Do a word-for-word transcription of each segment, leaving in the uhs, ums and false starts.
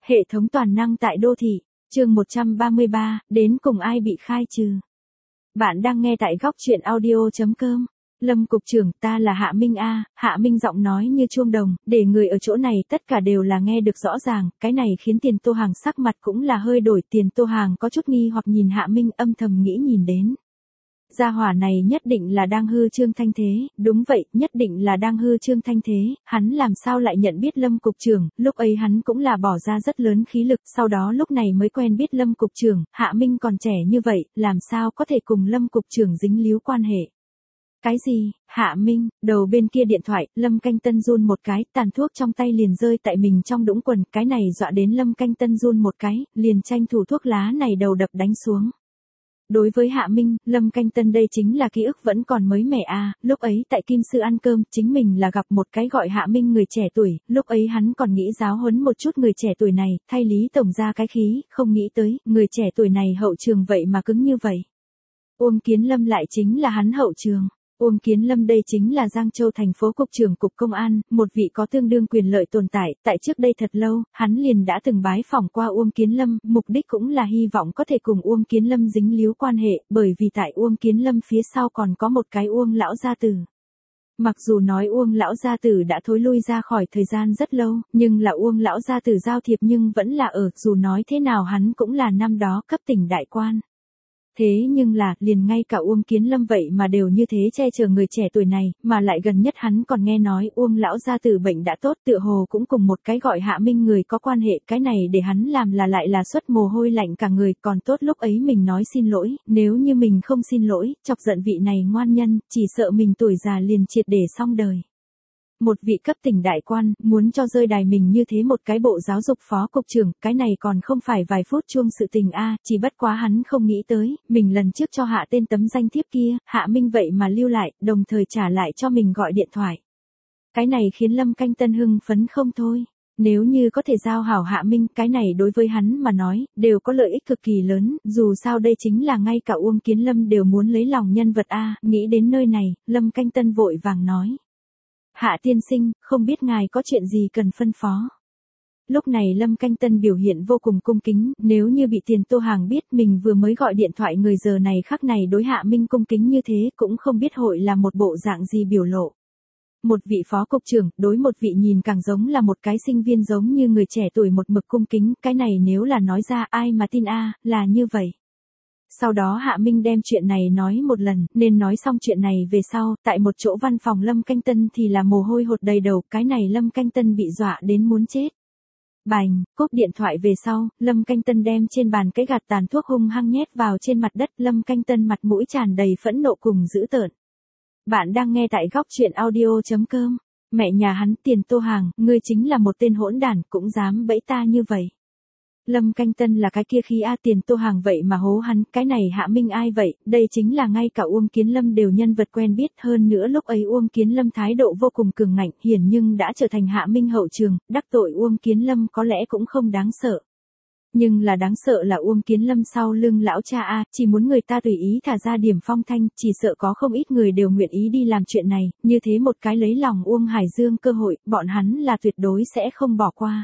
Hệ thống toàn năng tại đô thị, chương một trăm ba mươi ba, đến cùng ai bị khai trừ. Bạn đang nghe tại góc truyện audio chấm com. Lâm cục trưởng, ta là Hạ Minh A. Hạ Minh giọng nói như chuông đồng, để người ở chỗ này tất cả đều là nghe được rõ ràng, cái này khiến Tiền Tô Hàng sắc mặt cũng là hơi đổi. Tiền Tô Hàng có chút nghi hoặc nhìn Hạ Minh, âm thầm nghĩ nhìn đến. Gia hỏa này nhất định là đang hư trương thanh thế, đúng vậy, nhất định là đang hư trương thanh thế, hắn làm sao lại nhận biết Lâm cục trưởng, lúc ấy hắn cũng là bỏ ra rất lớn khí lực, sau đó lúc này mới quen biết Lâm cục trưởng, Hạ Minh còn trẻ như vậy, làm sao có thể cùng Lâm cục trưởng dính líu quan hệ. Cái gì, Hạ Minh, đầu bên kia điện thoại, Lâm Canh Tân run một cái, tàn thuốc trong tay liền rơi tại mình trong đũng quần, cái này dọa đến Lâm Canh Tân run một cái, liền tranh thủ thuốc lá này đầu đập đánh xuống. Đối với Hạ Minh, Lâm Canh Tân đây chính là ký ức vẫn còn mới mẻ à, lúc ấy tại Kim Sư ăn cơm, chính mình là gặp một cái gọi Hạ Minh người trẻ tuổi, lúc ấy hắn còn nghĩ giáo huấn một chút người trẻ tuổi này, thay Lý Tổng ra cái khí, không nghĩ tới, người trẻ tuổi này hậu trường vậy mà cứng như vậy. Uông Kiến Lâm lại chính là hắn hậu trường. Uông Kiến Lâm đây chính là Giang Châu thành phố cục trưởng cục công an, một vị có tương đương quyền lợi tồn tại, tại trước đây thật lâu, hắn liền đã từng bái phỏng qua Uông Kiến Lâm, mục đích cũng là hy vọng có thể cùng Uông Kiến Lâm dính líu quan hệ, bởi vì tại Uông Kiến Lâm phía sau còn có một cái Uông lão gia tử. Mặc dù nói Uông lão gia tử đã thối lui ra khỏi thời gian rất lâu, nhưng là Uông lão gia tử giao thiệp nhưng vẫn là ở, dù nói thế nào hắn cũng là năm đó cấp tỉnh đại quan. Thế nhưng là, liền ngay cả Uông Kiến Lâm vậy mà đều như thế che chở người trẻ tuổi này, mà lại gần nhất hắn còn nghe nói Uông lão gia tử bệnh đã tốt, tựa hồ cũng cùng một cái gọi Hạ Minh người có quan hệ, cái này để hắn làm là lại là xuất mồ hôi lạnh cả người, còn tốt lúc ấy mình nói xin lỗi, nếu như mình không xin lỗi, chọc giận vị này ngoan nhân, chỉ sợ mình tuổi già liền triệt để xong đời. Một vị cấp tỉnh đại quan, muốn cho rơi đài mình như thế một cái bộ giáo dục phó cục trưởng, cái này còn không phải vài phút chuông sự tình a, chỉ bất quá hắn không nghĩ tới, mình lần trước cho hạ tên tấm danh thiếp kia, Hạ Minh vậy mà lưu lại, đồng thời trả lại cho mình gọi điện thoại. Cái này khiến Lâm Canh Tân hưng phấn không thôi. Nếu như có thể giao hảo Hạ Minh, cái này đối với hắn mà nói, đều có lợi ích cực kỳ lớn, dù sao đây chính là ngay cả Uông Kiến Lâm đều muốn lấy lòng nhân vật a, nghĩ đến nơi này, Lâm Canh Tân vội vàng nói. Hạ tiên sinh, không biết ngài có chuyện gì cần phân phó. Lúc này Lâm Canh Tân biểu hiện vô cùng cung kính, nếu như bị Tiền Tô Hàng biết mình vừa mới gọi điện thoại người giờ này khắc này đối Hạ Minh cung kính như thế cũng không biết hội là một bộ dạng gì biểu lộ. Một vị phó cục trưởng, đối một vị nhìn càng giống là một cái sinh viên giống như người trẻ tuổi một mực cung kính, cái này nếu là nói ra ai mà tin a, là như vậy. Sau đó Hạ Minh đem chuyện này nói một lần, nên nói xong chuyện này về sau, tại một chỗ văn phòng Lâm Canh Tân thì là mồ hôi hột đầy đầu, cái này Lâm Canh Tân bị dọa đến muốn chết. Bành, cúp điện thoại về sau, Lâm Canh Tân đem trên bàn cái gạt tàn thuốc hung hăng nhét vào trên mặt đất, Lâm Canh Tân mặt mũi tràn đầy phẫn nộ cùng dữ tợn. Bạn đang nghe tại góc truyện audio chấm com. Mẹ nhà hắn Tiền Tô Hàng, ngươi chính là một tên hỗn đản, cũng dám bẫy ta như vậy. Lâm Canh Tân là cái kia khi a Tiền Tô Hàng vậy mà hố hắn, cái này Hạ Minh ai vậy, đây chính là ngay cả Uông Kiến Lâm đều nhân vật quen biết, hơn nữa lúc ấy Uông Kiến Lâm thái độ vô cùng cường ngạnh, hiển nhưng đã trở thành Hạ Minh hậu trường, đắc tội Uông Kiến Lâm có lẽ cũng không đáng sợ. Nhưng là đáng sợ là Uông Kiến Lâm sau lưng lão cha a, chỉ muốn người ta tùy ý thả ra điểm phong thanh, chỉ sợ có không ít người đều nguyện ý đi làm chuyện này, như thế một cái lấy lòng Uông Hải Dương cơ hội, bọn hắn là tuyệt đối sẽ không bỏ qua.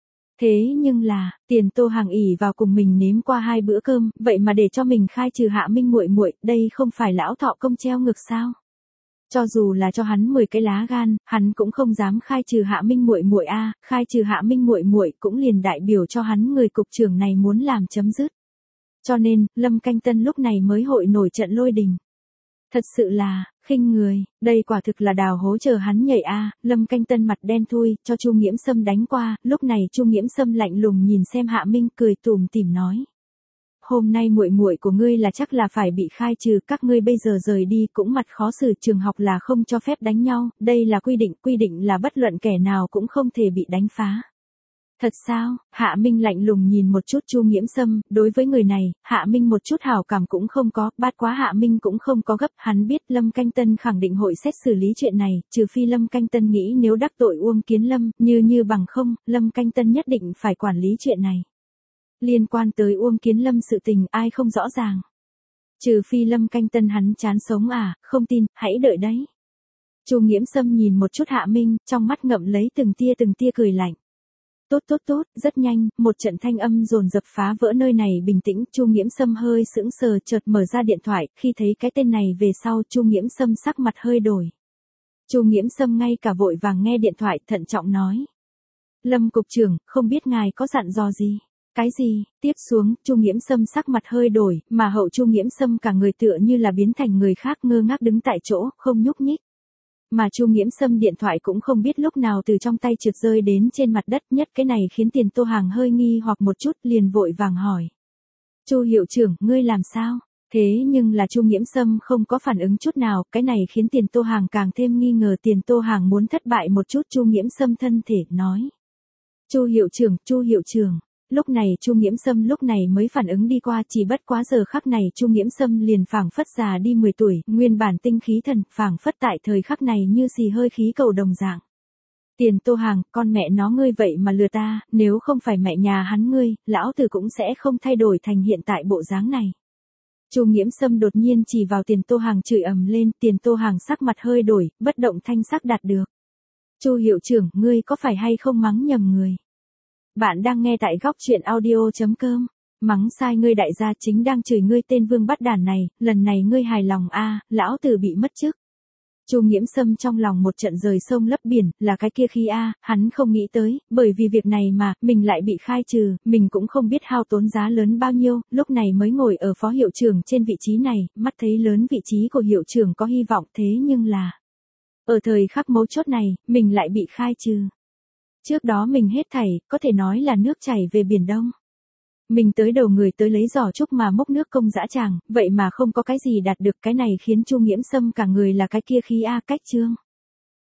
Thế nhưng là, Tiền Tô Hàng ỷ vào cùng mình nếm qua hai bữa cơm, vậy mà để cho mình khai trừ Hạ Minh muội muội, đây không phải lão thọ công treo ngược sao? Cho dù là cho hắn mười cái lá gan, hắn cũng không dám khai trừ Hạ Minh muội muội a, khai trừ Hạ Minh muội muội cũng liền đại biểu cho hắn người cục trưởng này muốn làm chấm dứt. Cho nên, Lâm Canh Tân lúc này mới hội nổi trận lôi đình. Thật sự là, khinh người, đây quả thực là đào hố chờ hắn nhảy a, Lâm Canh Tân mặt đen thui, cho Chu Nghiễm Sâm đánh qua, lúc này Chu Nghiễm Sâm lạnh lùng nhìn xem Hạ Minh, cười tủm tỉm nói: "Hôm nay muội muội của ngươi là chắc là phải bị khai trừ, các ngươi bây giờ rời đi cũng mặt khó xử, trường học là không cho phép đánh nhau, đây là quy định, quy định là bất luận kẻ nào cũng không thể bị đánh phá." Thật sao? Hạ Minh lạnh lùng nhìn một chút Chu Nghiễm Sâm, đối với người này, Hạ Minh một chút hảo cảm cũng không có, bát quá Hạ Minh cũng không có gấp, hắn biết Lâm Canh Tân khẳng định hội xét xử lý chuyện này, trừ phi Lâm Canh Tân nghĩ nếu đắc tội Uông Kiến Lâm, như như bằng không, Lâm Canh Tân nhất định phải quản lý chuyện này. Liên quan tới Uông Kiến Lâm sự tình ai không rõ ràng. Trừ phi Lâm Canh Tân hắn chán sống à, không tin, hãy đợi đấy. Chu Nghiễm Sâm nhìn một chút Hạ Minh, trong mắt ngậm lấy từng tia từng tia cười lạnh. Tốt tốt tốt, rất nhanh, một trận thanh âm dồn dập phá vỡ nơi này bình tĩnh, Chu Nghiễm Sâm hơi sững sờ chợt mở ra điện thoại, khi thấy cái tên này về sau Chu Nghiễm Sâm sắc mặt hơi đổi. Chu Nghiễm Sâm ngay cả vội vàng nghe điện thoại thận trọng nói. Lâm cục trưởng, không biết ngài có dặn dò gì? Cái gì? Tiếp xuống, Chu Nghiễm Sâm sắc mặt hơi đổi, mà hậu Chu Nghiễm Sâm cả người tựa như là biến thành người khác ngơ ngác đứng tại chỗ, không nhúc nhích. Mà Chu Nghiễm Sâm điện thoại cũng không biết lúc nào từ trong tay trượt rơi đến trên mặt đất, nhất cái này khiến Tiền Tô Hàng hơi nghi hoặc một chút, liền vội vàng hỏi. Chu hiệu trưởng, ngươi làm sao? Thế nhưng là Chu Nghiễm Sâm không có phản ứng chút nào, cái này khiến Tiền Tô Hàng càng thêm nghi ngờ Tiền Tô Hàng muốn thất bại một chút. Chu Nghiễm Sâm thân thể nói. Chu hiệu trưởng, Chu hiệu trưởng. Lúc này Chu Nghiễm Sâm lúc này mới phản ứng đi qua, chỉ bất quá giờ khắc này Chu Nghiễm Sâm liền phảng phất già đi mười tuổi, nguyên bản tinh khí thần, phảng phất tại thời khắc này như xì hơi khí cầu đồng dạng. Tiền Tô Hàng, con mẹ nó ngươi vậy mà lừa ta, nếu không phải mẹ nhà hắn ngươi, lão tử cũng sẽ không thay đổi thành hiện tại bộ dáng này. Chu Nghiễm Sâm đột nhiên chỉ vào Tiền Tô Hàng chửi ầm lên, Tiền Tô Hàng sắc mặt hơi đổi, bất động thanh sắc đạt được. Chu hiệu trưởng, ngươi có phải hay không mắng nhầm người? Bạn đang nghe tại góc truyện audio.com. Mắng sai ngươi đại gia chính đang chửi ngươi tên vương bắt đản này, lần này ngươi hài lòng a, à, lão tử bị mất chức. Chu Nghiễm Sâm trong lòng một trận rời sông lấp biển, là cái kia khi a, à, hắn không nghĩ tới, bởi vì việc này mà, mình lại bị khai trừ, mình cũng không biết hao tốn giá lớn bao nhiêu, lúc này mới ngồi ở phó hiệu trưởng trên vị trí này, mắt thấy lớn vị trí của hiệu trưởng có hy vọng thế nhưng là, ở thời khắc mấu chốt này, mình lại bị khai trừ. Trước đó mình hết thảy, có thể nói là nước chảy về biển đông. Mình tới đầu người tới lấy giỏ trúc mà múc nước công dã tràng, vậy mà không có cái gì đạt được, cái này khiến Chu Nghiễm Sâm cả người là cái kia khí a cách trương.